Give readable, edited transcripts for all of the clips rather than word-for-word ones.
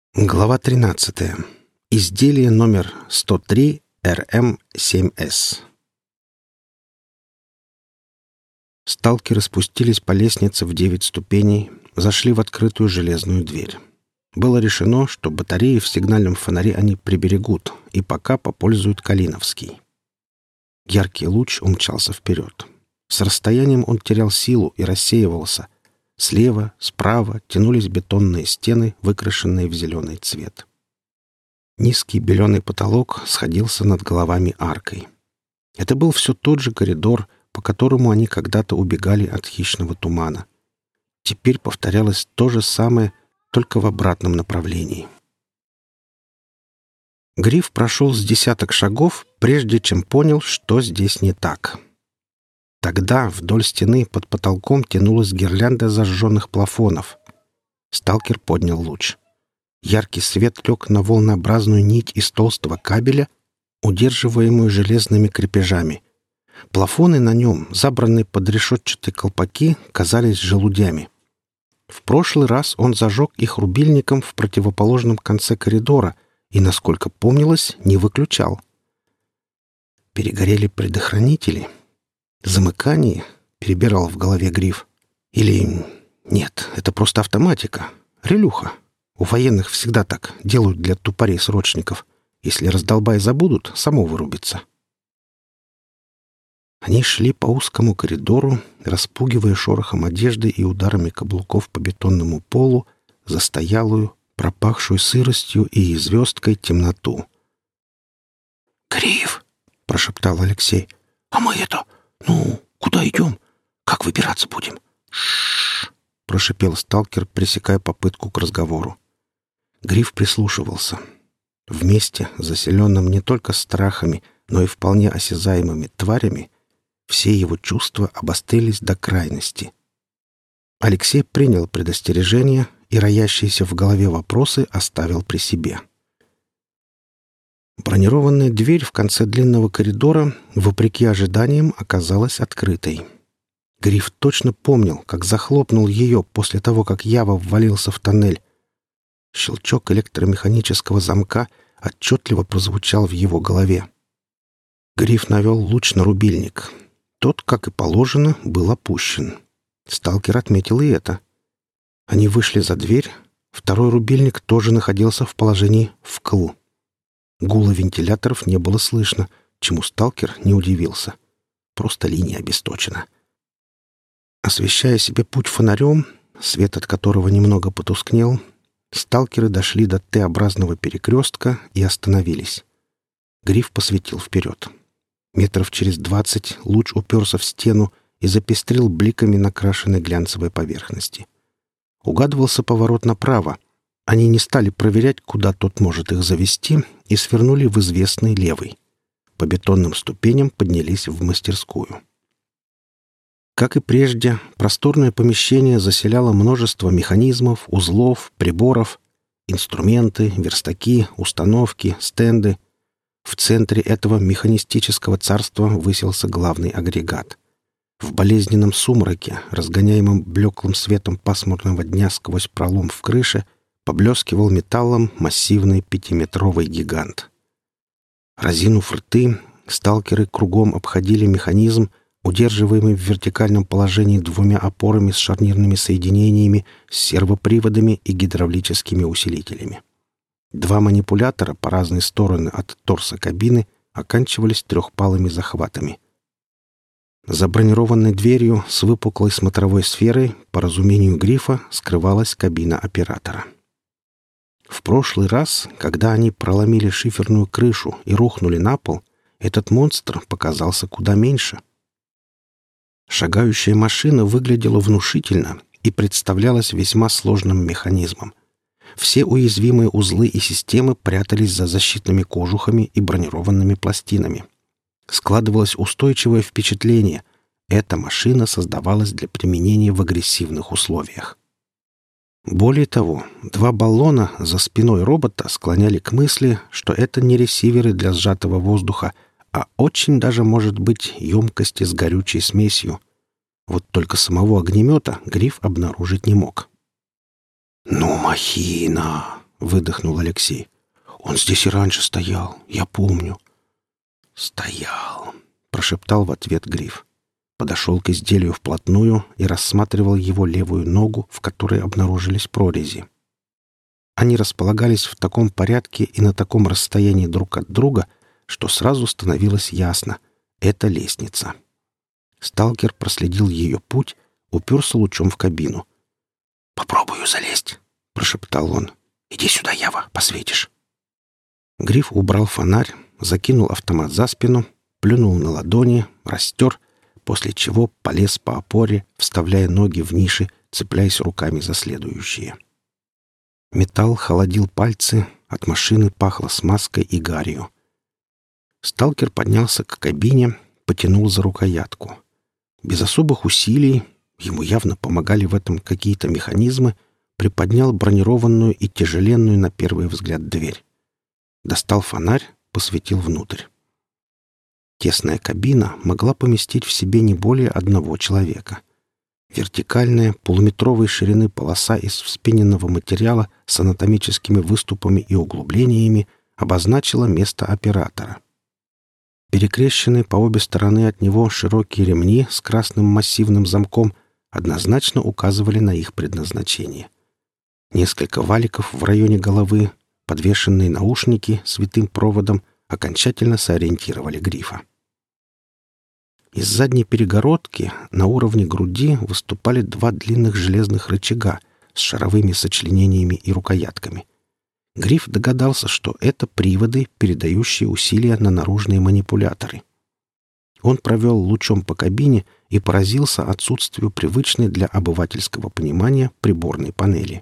Глава 13. Изделие номер 103 РМ-7С. Сталкеры спустились по лестнице в 9 ступеней, зашли в открытую железную дверь. Было решено, что батареи в сигнальном фонаре они приберегут и пока попользуют Калиновский. Яркий луч умчался вперед. С расстоянием он терял силу и рассеивался. Слева, справа тянулись бетонные стены, выкрашенные в зеленый цвет. Низкий беленый потолок сходился над головами аркой. Это был все тот же коридор, по которому они когда-то убегали от хищного тумана. Теперь повторялось то же самое, только в обратном направлении. Гриф прошел с десяток шагов, прежде чем понял, что здесь не так. Тогда вдоль стены под потолком тянулась гирлянда зажженных плафонов. Сталкер поднял луч. Яркий свет лег на волнообразную нить из толстого кабеля, удерживаемую железными крепежами. Плафоны на нем, забранные под решетчатые колпаки, казались желудями. В прошлый раз он зажег их рубильником в противоположном конце коридора и, насколько помнилось, не выключал. Перегорели предохранители. «Замыкание?» — перебирал в голове Гриф. «Или... нет, это просто автоматика. Релюха. У военных всегда так делают для тупорей-срочников. Если раздолбай забудут, само вырубится». Они шли по узкому коридору, распугивая шорохом одежды и ударами каблуков по бетонному полу застоялую, пропахшую сыростью и звездкой темноту. «Гриф!» — прошептал Алексей. «А мы это... «Ну, куда идем? Как выбираться будем?» «Ш-ш-ш!» — прошипел сталкер, пресекая попытку к разговору. Гриф прислушивался. В месте, заселенном не только страхами, но и вполне осязаемыми тварями, все его чувства обострились до крайности. Алексей принял предостережение и роящиеся в голове вопросы оставил при себе. Бронированная дверь в конце длинного коридора, вопреки ожиданиям, оказалась открытой. Гриф точно помнил, как захлопнул ее после того, как Ява ввалился в тоннель. Щелчок электромеханического замка отчетливо прозвучал в его голове. Гриф навел луч на рубильник. Тот, как и положено, был опущен. Сталкер отметил и это. Они вышли за дверь. Второй рубильник тоже находился в положении «вкл». Гула вентиляторов не было слышно, чему сталкер не удивился. Просто линия обесточена. Освещая себе путь фонарем, свет от которого немного потускнел, сталкеры дошли до Т-образного перекрестка и остановились. Гриф посветил вперед. Метров через 20 луч уперся в стену и запестрил бликами накрашенной глянцевой поверхности. Угадывался поворот направо. Они не стали проверять, куда тот может их завести, и свернули в известный левый. По бетонным ступеням поднялись в мастерскую. Как и прежде, просторное помещение заселяло множество механизмов, узлов, приборов, инструменты, верстаки, установки, стенды. В центре этого механистического царства высился главный агрегат. В болезненном сумраке, разгоняемом блеклым светом пасмурного дня сквозь пролом в крыше, поблескивал металлом массивный 5-метровый гигант. Разинув рты, сталкеры кругом обходили механизм, удерживаемый в вертикальном положении 2 опорами с шарнирными соединениями, с сервоприводами и гидравлическими усилителями. 2 манипулятора по разные стороны от торса кабины оканчивались 3-палыми захватами. За бронированной дверью с выпуклой смотровой сферой, по разумению Грифа, скрывалась кабина оператора. В прошлый раз, когда они проломили шиферную крышу и рухнули на пол, этот монстр показался куда меньше. Шагающая машина выглядела внушительно и представлялась весьма сложным механизмом. Все уязвимые узлы и системы прятались за защитными кожухами и бронированными пластинами. Складывалось устойчивое впечатление — эта машина создавалась для применения в агрессивных условиях. Более того, 2 баллона за спиной робота склоняли к мысли, что это не ресиверы для сжатого воздуха, а очень даже может быть емкости с горючей смесью. Вот только самого огнемета Гриф обнаружить не мог. «Ну, махина!» — выдохнул Алексей. «Он здесь и раньше стоял, я помню». «Стоял», — прошептал в ответ Гриф. Подошел к изделию вплотную и рассматривал его левую ногу, в которой обнаружились прорези. Они располагались в таком порядке и на таком расстоянии друг от друга, что сразу становилось ясно — это лестница. Сталкер проследил ее путь, уперся лучом в кабину. «Попробую залезть», — прошептал он. «Иди сюда, Ява, посветишь». Гриф убрал фонарь, закинул автомат за спину, плюнул на ладони, растер, после чего полез по опоре, вставляя ноги в ниши, цепляясь руками за следующие. Металл холодил пальцы, от машины пахло смазкой и гарью. Сталкер поднялся к кабине, потянул за рукоятку. Без особых усилий, ему явно помогали в этом какие-то механизмы, приподнял бронированную и тяжеленную на первый взгляд дверь. Достал фонарь, посветил внутрь. Тесная кабина могла поместить в себе не более одного человека. Вертикальная, полуметровой ширины полоса из вспененного материала с анатомическими выступами и углублениями обозначила место оператора. Перекрещенные по обе стороны от него широкие ремни с красным массивным замком однозначно указывали на их предназначение. Несколько валиков в районе головы, подвешенные наушники с витым проводом окончательно сориентировали Грифа. Из задней перегородки на уровне груди выступали два длинных железных рычага с шаровыми сочленениями и рукоятками. Гриф догадался, что это приводы, передающие усилия на наружные манипуляторы. Он провел лучом по кабине и поразился отсутствию привычной для обывательского понимания приборной панели.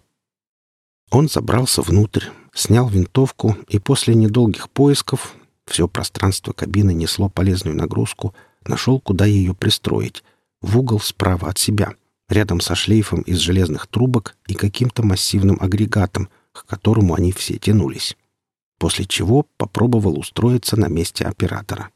Он забрался внутрь, снял винтовку и после недолгих поисков — все пространство кабины несло полезную нагрузку — нашел, куда ее пристроить, в угол справа от себя, рядом со шлейфом из железных трубок и каким-то массивным агрегатом, к которому они все тянулись. После чего попробовал устроиться на месте оператора.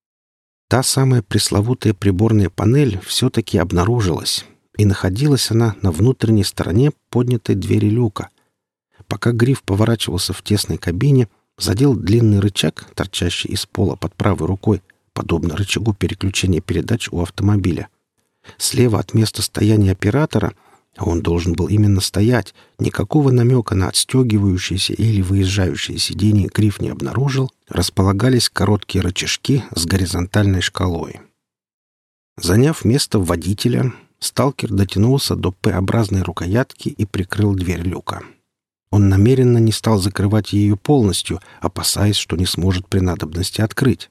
Та самая пресловутая приборная панель все-таки обнаружилась, и находилась она на внутренней стороне поднятой двери люка. Пока Гриф поворачивался в тесной кабине, задел длинный рычаг, торчащий из пола под правой рукой, подобно рычагу переключения передач у автомобиля. Слева от места стояния оператора, а он должен был именно стоять, никакого намека на отстегивающееся или выезжающее сиденье Гриф не обнаружил, располагались короткие рычажки с горизонтальной шкалой. Заняв место водителя, сталкер дотянулся до П-образной рукоятки и прикрыл дверь люка. Он намеренно не стал закрывать ее полностью, опасаясь, что не сможет при надобности открыть.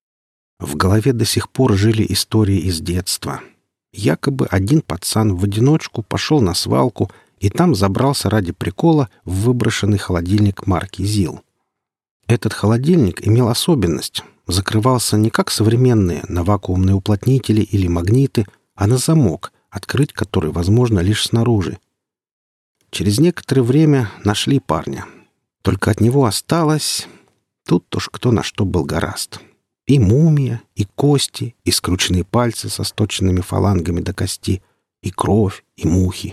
В голове до сих пор жили истории из детства. Якобы один пацан в одиночку пошел на свалку и там забрался ради прикола в выброшенный холодильник марки «ЗИЛ». Этот холодильник имел особенность. Закрывался не как современные на вакуумные уплотнители или магниты, а на замок, открыть который возможно лишь снаружи. Через некоторое время нашли парня. Только от него осталось... Тут уж кто на что был горазд. И мумия, и кости, и скрученные пальцы со сточенными фалангами до кости, и кровь, и мухи.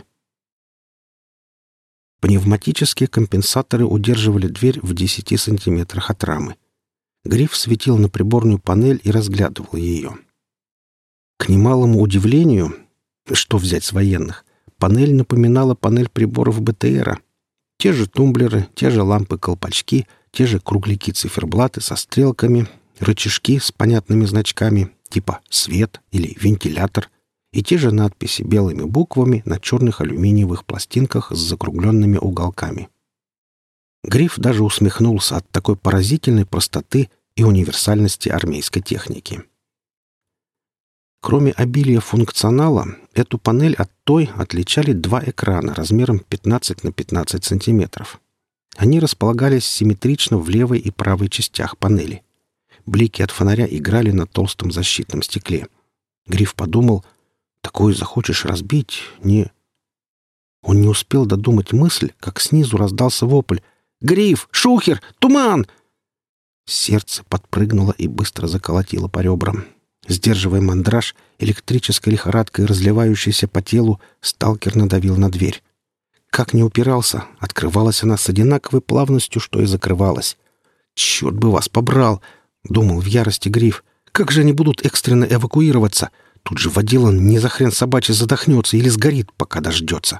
Пневматические компенсаторы удерживали дверь в 10 сантиметрах от рамы. Гриф светил на приборную панель и разглядывал ее. К немалому удивлению, что взять с военных, панель напоминала панель приборов БТРа. Те же тумблеры, те же лампы-колпачки, те же кругляки-циферблаты со стрелками — рычажки с понятными значками типа «свет» или «вентилятор» и те же надписи белыми буквами на черных алюминиевых пластинках с закругленными уголками. Гриф даже усмехнулся от такой поразительной простоты и универсальности армейской техники. Кроме обилия функционала, эту панель от той отличали два экрана размером 15 на 15 сантиметров. Они располагались симметрично в левой и правой частях панели. Блики от фонаря играли на толстом защитном стекле. Гриф подумал, такое захочешь разбить, не... Он не успел додумать мысль, как снизу раздался вопль. «Гриф! Шухер! Туман!» Сердце подпрыгнуло и быстро заколотило по ребрам. Сдерживая мандраж, электрической лихорадкой разливающейся по телу, сталкер надавил на дверь. Как ни упирался, открывалась она с одинаковой плавностью, что и закрывалась. «Черт бы вас побрал!» — думал в ярости Гриф. «Как же они будут экстренно эвакуироваться? Тут же водила не за хрен собачий задохнется или сгорит, пока дождется».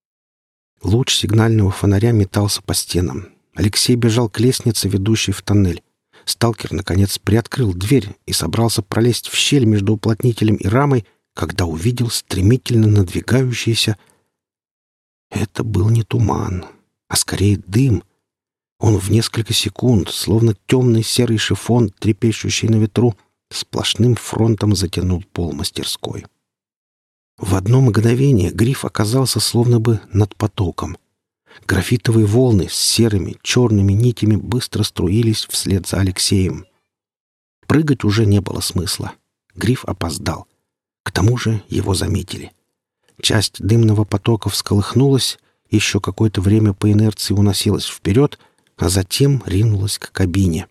Луч сигнального фонаря метался по стенам. Алексей бежал к лестнице, ведущей в тоннель. Сталкер, наконец, приоткрыл дверь и собрался пролезть в щель между уплотнителем и рамой, когда увидел стремительно надвигающийся... Это был не туман, а скорее дым. Он в несколько секунд, словно темный серый шифон, трепещущий на ветру, сплошным фронтом затянул пол мастерской. В одно мгновение Гриф оказался словно бы над потоком. Графитовые волны с серыми, черными нитями быстро струились вслед за Алексеем. Прыгать уже не было смысла. Гриф опоздал. К тому же его заметили. Часть дымного потока всколыхнулась, еще какое-то время по инерции уносилась вперед, а затем ринулась к кабине.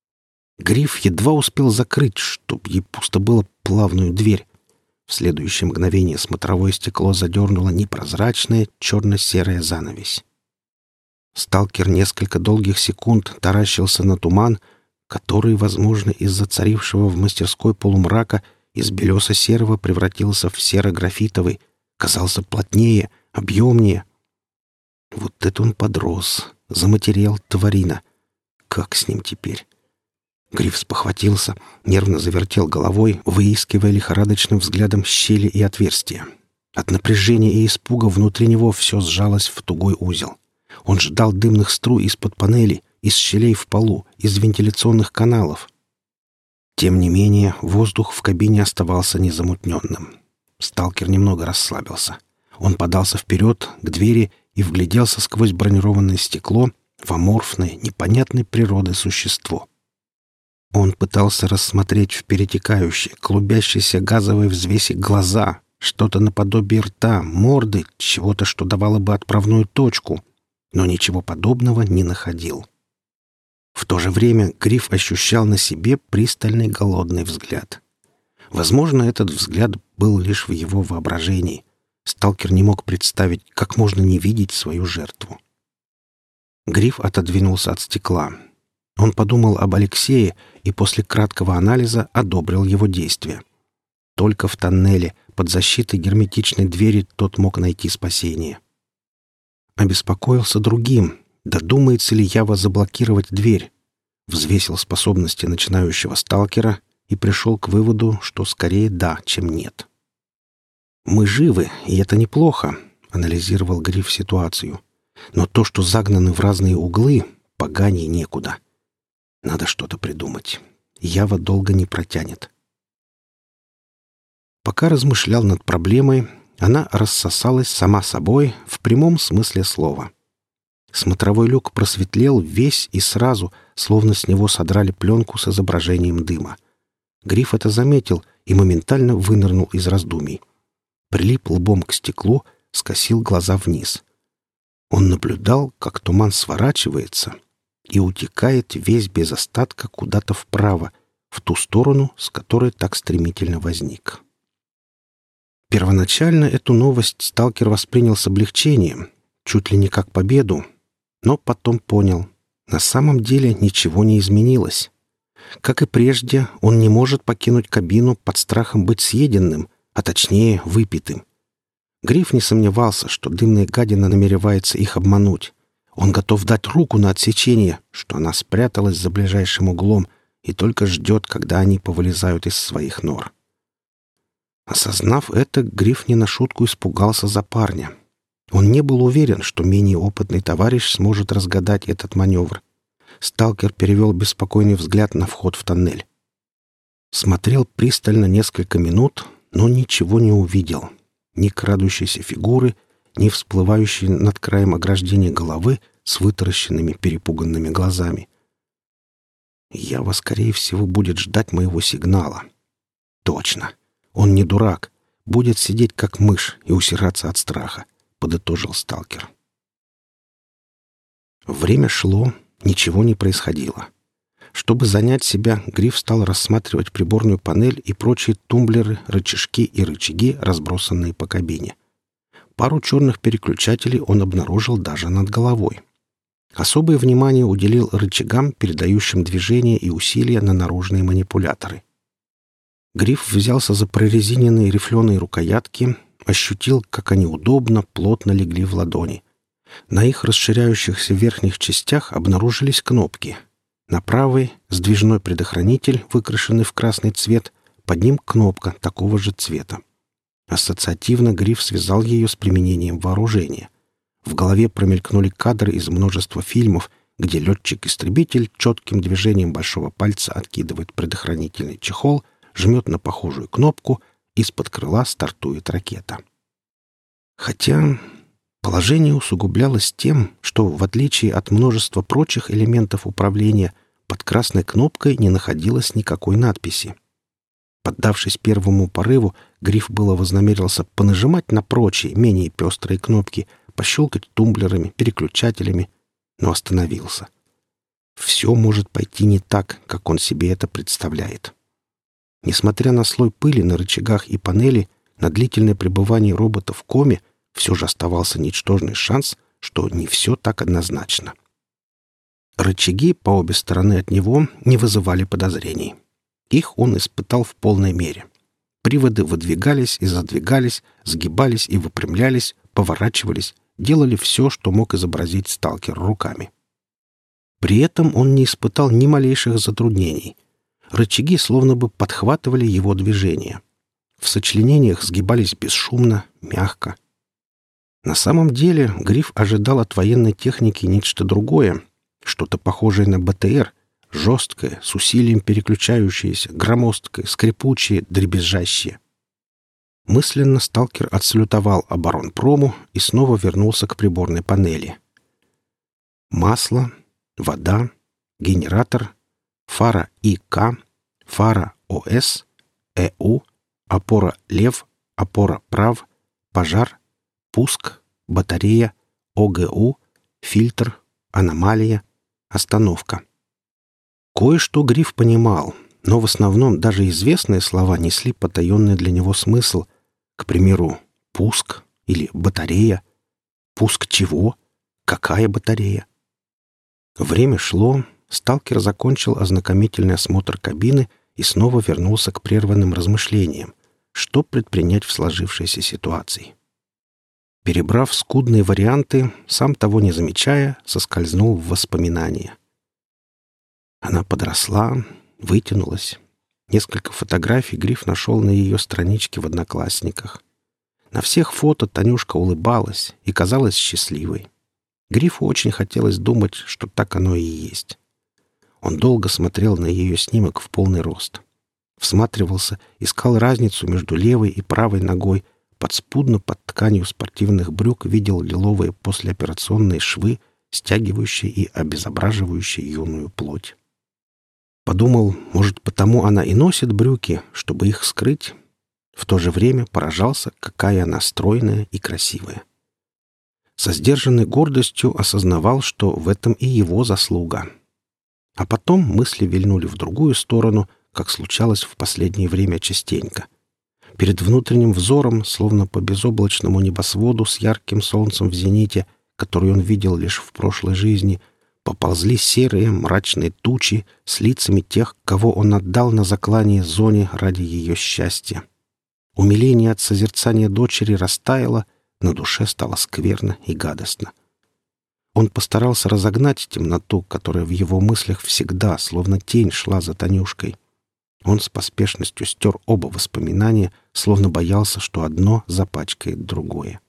Гриф едва успел закрыть, чтоб ей пусто было, плавную дверь. В следующее мгновение смотровое стекло задернуло непрозрачная черно-серая занавесь. Сталкер несколько долгих секунд таращился на туман, который, возможно, из-за царившего в мастерской полумрака из белесо-серого превратился в серо-графитовый, казался плотнее, объемнее. Вот это он подрос, заматерел тварина. Как с ним теперь? Гриф спохватился, нервно завертел головой, выискивая лихорадочным взглядом щели и отверстия. От напряжения и испуга внутри него все сжалось в тугой узел. Он ждал дымных струй из-под панели, из щелей в полу, из вентиляционных каналов. Тем не менее, воздух в кабине оставался незамутненным. Сталкер немного расслабился. Он подался вперед, к двери, и вгляделся сквозь бронированное стекло в аморфное, непонятной природы существо. Он пытался рассмотреть в перетекающей, клубящейся газовой взвеси глаза, что-то наподобие рта, морды, чего-то, что давало бы отправную точку, но ничего подобного не находил. В то же время Гриф ощущал на себе пристальный голодный взгляд. Возможно, этот взгляд был лишь в его воображении. Сталкер не мог представить, как можно не видеть свою жертву. Гриф отодвинулся от стекла. Он подумал об Алексее и после краткого анализа одобрил его действия. Только в тоннеле, под защитой герметичной двери, тот мог найти спасение. Обеспокоился другим. Додумается ли Ява заблокировать дверь? Взвесил способности начинающего сталкера и пришел к выводу, что скорее да, чем нет. «Мы живы, и это неплохо», — анализировал Гриф ситуацию. «Но то, что загнаны в разные углы, поганей некуда. Надо что-то придумать. Ява долго не протянет». Пока размышлял над проблемой, она рассосалась сама собой в прямом смысле слова. Смотровой люк просветлел весь и сразу, словно с него содрали пленку с изображением дыма. Гриф это заметил и моментально вынырнул из раздумий. Прилип лбом к стеклу, скосил глаза вниз. Он наблюдал, как туман сворачивается и утекает весь без остатка куда-то вправо, в ту сторону, с которой так стремительно возник. Первоначально эту новость сталкер воспринял с облегчением, чуть ли не как победу, но потом понял, на самом деле ничего не изменилось. Как и прежде, он не может покинуть кабину под страхом быть съеденным, а точнее выпитым. Гриф не сомневался, что дымная гадина намеревается их обмануть. Он готов дать руку на отсечение, что она спряталась за ближайшим углом и только ждет, когда они повылезают из своих нор. Осознав это, Гриф не на шутку испугался за парня. Он не был уверен, что менее опытный товарищ сможет разгадать этот маневр. Сталкер перевел беспокойный взгляд на вход в тоннель. Смотрел пристально несколько минут, но ничего не увидел. Ни крадущейся фигуры, ни всплывающей над краем ограждения головы с вытаращенными перепуганными глазами. Ява, скорее всего, будет ждать моего сигнала. Точно. Он не дурак. Будет сидеть как мышь и усираться от страха, подытожил сталкер. Время шло, ничего не происходило. Чтобы занять себя, Гриф стал рассматривать приборную панель и прочие тумблеры, рычажки и рычаги, разбросанные по кабине. Пару черных переключателей он обнаружил даже над головой. Особое внимание уделил рычагам, передающим движение и усилия на наружные манипуляторы. Гриф взялся за прорезиненные рифленые рукоятки, ощутил, как они удобно, плотно легли в ладони. На их расширяющихся верхних частях обнаружились кнопки. На правой — сдвижной предохранитель, выкрашенный в красный цвет, под ним кнопка такого же цвета. Ассоциативно Гриф связал ее с применением вооружения. В голове промелькнули кадры из множества фильмов, где летчик-истребитель четким движением большого пальца откидывает предохранительный чехол, жмет на похожую кнопку, из-под крыла стартует ракета. Хотя положение усугублялось тем, что, в отличие от множества прочих элементов управления, под красной кнопкой не находилось никакой надписи. Поддавшись первому порыву, Гриф было вознамерился понажимать на прочие, менее пестрые кнопки, пощелкать тумблерами, переключателями, но остановился. Все может пойти не так, как он себе это представляет. Несмотря на слой пыли на рычагах и панели, на длительное пребывание робота в коме все же оставался ничтожный шанс, что не все так однозначно. Рычаги по обе стороны от него не вызывали подозрений. Их он испытал в полной мере. Приводы выдвигались и задвигались, сгибались и выпрямлялись, поворачивались, делали все, что мог изобразить сталкер руками. При этом он не испытал ни малейших затруднений. Рычаги словно бы подхватывали его движение. В сочленениях сгибались бесшумно, мягко. На самом деле Гриф ожидал от военной техники нечто другое, что-то похожее на БТР, жесткое, с усилием переключающееся, громоздкое, скрипучее, дребезжащее. Мысленно сталкер отсалютовал оборонпрому и снова вернулся к приборной панели. Масло, вода, генератор, фара ИК, фара ОС, ЭУ, опора лев, опора прав, пожар, пуск, батарея, ОГУ, фильтр, аномалия, остановка. Кое-что Гриф понимал, но в основном даже известные слова несли потаенный для него смысл. К примеру, пуск или батарея. Пуск чего? Какая батарея? Время шло, сталкер закончил ознакомительный осмотр кабины и снова вернулся к прерванным размышлениям, что предпринять в сложившейся ситуации. Перебрав скудные варианты, сам того не замечая, соскользнул в воспоминания. Она подросла, вытянулась. Несколько фотографий Гриф нашел на ее страничке в Одноклассниках. На всех фото Танюшка улыбалась и казалась счастливой. Грифу очень хотелось думать, что так оно и есть. Он долго смотрел на ее снимок в полный рост. Всматривался, искал разницу между левой и правой ногой, подспудно под тканью спортивных брюк видел лиловые послеоперационные швы, стягивающие и обезображивающие юную плоть. Подумал, может, потому она и носит брюки, чтобы их скрыть. В то же время поражался, какая она стройная и красивая. Со сдержанной гордостью осознавал, что в этом и его заслуга. А потом мысли вильнули в другую сторону, как случалось в последнее время частенько. Перед внутренним взором, словно по безоблачному небосводу с ярким солнцем в зените, который он видел лишь в прошлой жизни, поползли серые мрачные тучи с лицами тех, кого он отдал на заклание зоне ради ее счастья. Умиление от созерцания дочери растаяло, на душе стало скверно и гадостно. Он постарался разогнать темноту, которая в его мыслях всегда, словно тень, шла за Танюшкой. Он с поспешностью стер оба воспоминания, словно боялся, что одно запачкает другое.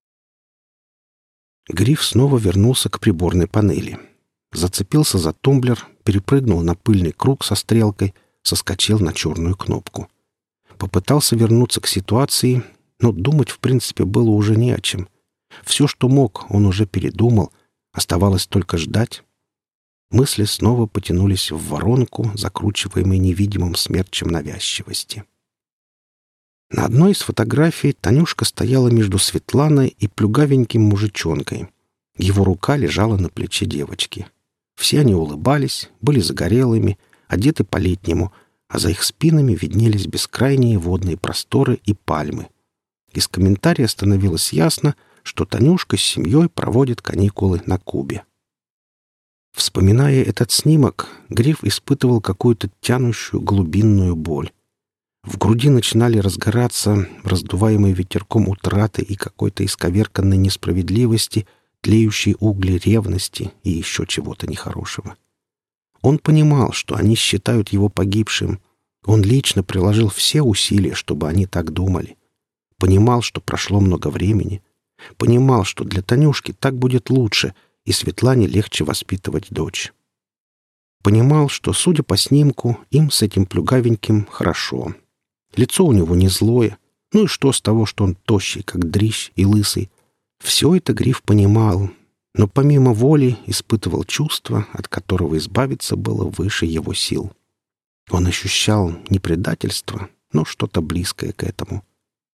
Гриф снова вернулся к приборной панели. Зацепился за тумблер, перепрыгнул на пыльный круг со стрелкой, соскочил на черную кнопку. Попытался вернуться к ситуации, но думать, в принципе, было уже не о чем. Все, что мог, он уже передумал, оставалось только ждать. Мысли снова потянулись в воронку, закручиваемой невидимым смерчем навязчивости. На одной из фотографий Танюшка стояла между Светланой и плюгавеньким мужичонкой. Его рука лежала на плече девочки. Все они улыбались, были загорелыми, одеты по-летнему, а за их спинами виднелись бескрайние водные просторы и пальмы. Из комментария становилось ясно, что Танюшка с семьей проводит каникулы на Кубе. Вспоминая этот снимок, Гриф испытывал какую-то тянущую глубинную боль. В груди начинали разгораться, раздуваемые ветерком утраты и какой-то исковерканной несправедливости, тлеющие угли ревности и еще чего-то нехорошего. Он понимал, что они считают его погибшим. Он лично приложил все усилия, чтобы они так думали. Понимал, что прошло много времени. Понимал, что для Танюшки так будет лучше, и Светлане легче воспитывать дочь. Понимал, что, судя по снимку, им с этим плюгавеньким хорошо. Лицо у него не злое. Ну и что с того, что он тощий, как дрищ, и лысый? Все это Гриф понимал, но помимо воли испытывал чувство, от которого избавиться было выше его сил. Он ощущал не предательство, но что-то близкое к этому.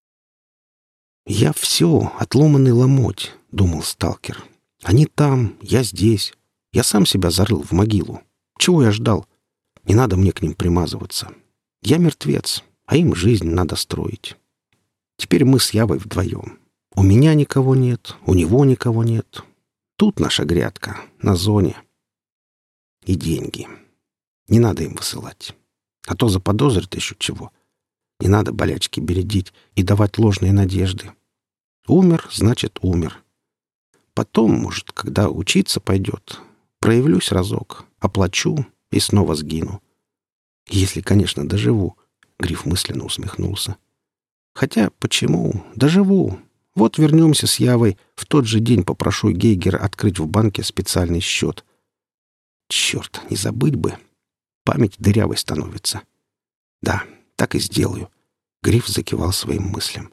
«Я все, отломанный ломоть», — думал сталкер. «Они там, я здесь. Я сам себя зарыл в могилу. Чего я ждал? Не надо мне к ним примазываться. Я мертвец, а им жизнь надо строить. Теперь мы с Явой вдвоем. У меня никого нет, у него никого нет. Тут наша грядка, на зоне. И деньги. Не надо им высылать. А то заподозрят еще чего. Не надо болячки бередить и давать ложные надежды. Умер, значит, умер. Потом, может, когда учиться пойдет, проявлюсь разок, оплачу и снова сгину. Если, конечно, доживу. Гриф мысленно усмехнулся. Хотя, почему? Доживу. Вот вернемся с Явой, в тот же день попрошу Гейгера открыть в банке специальный счет. Черт, не забыть бы. Память дырявой становится. Да, так и сделаю. Гриф закивал своим мыслям.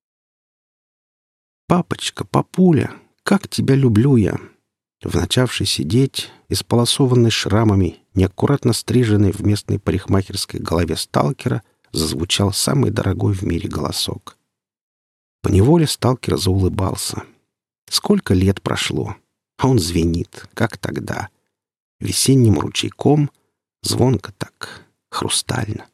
«Папочка, папуля, как тебя люблю я!» В начавшей сидеть, исполосованной шрамами, неаккуратно стриженной в местной парикмахерской голове сталкера, зазвучал самый дорогой в мире голосок. Поневоле сталкер заулыбался. Сколько лет прошло, а он звенит, как тогда. Весенним ручейком, звонко так, хрустально.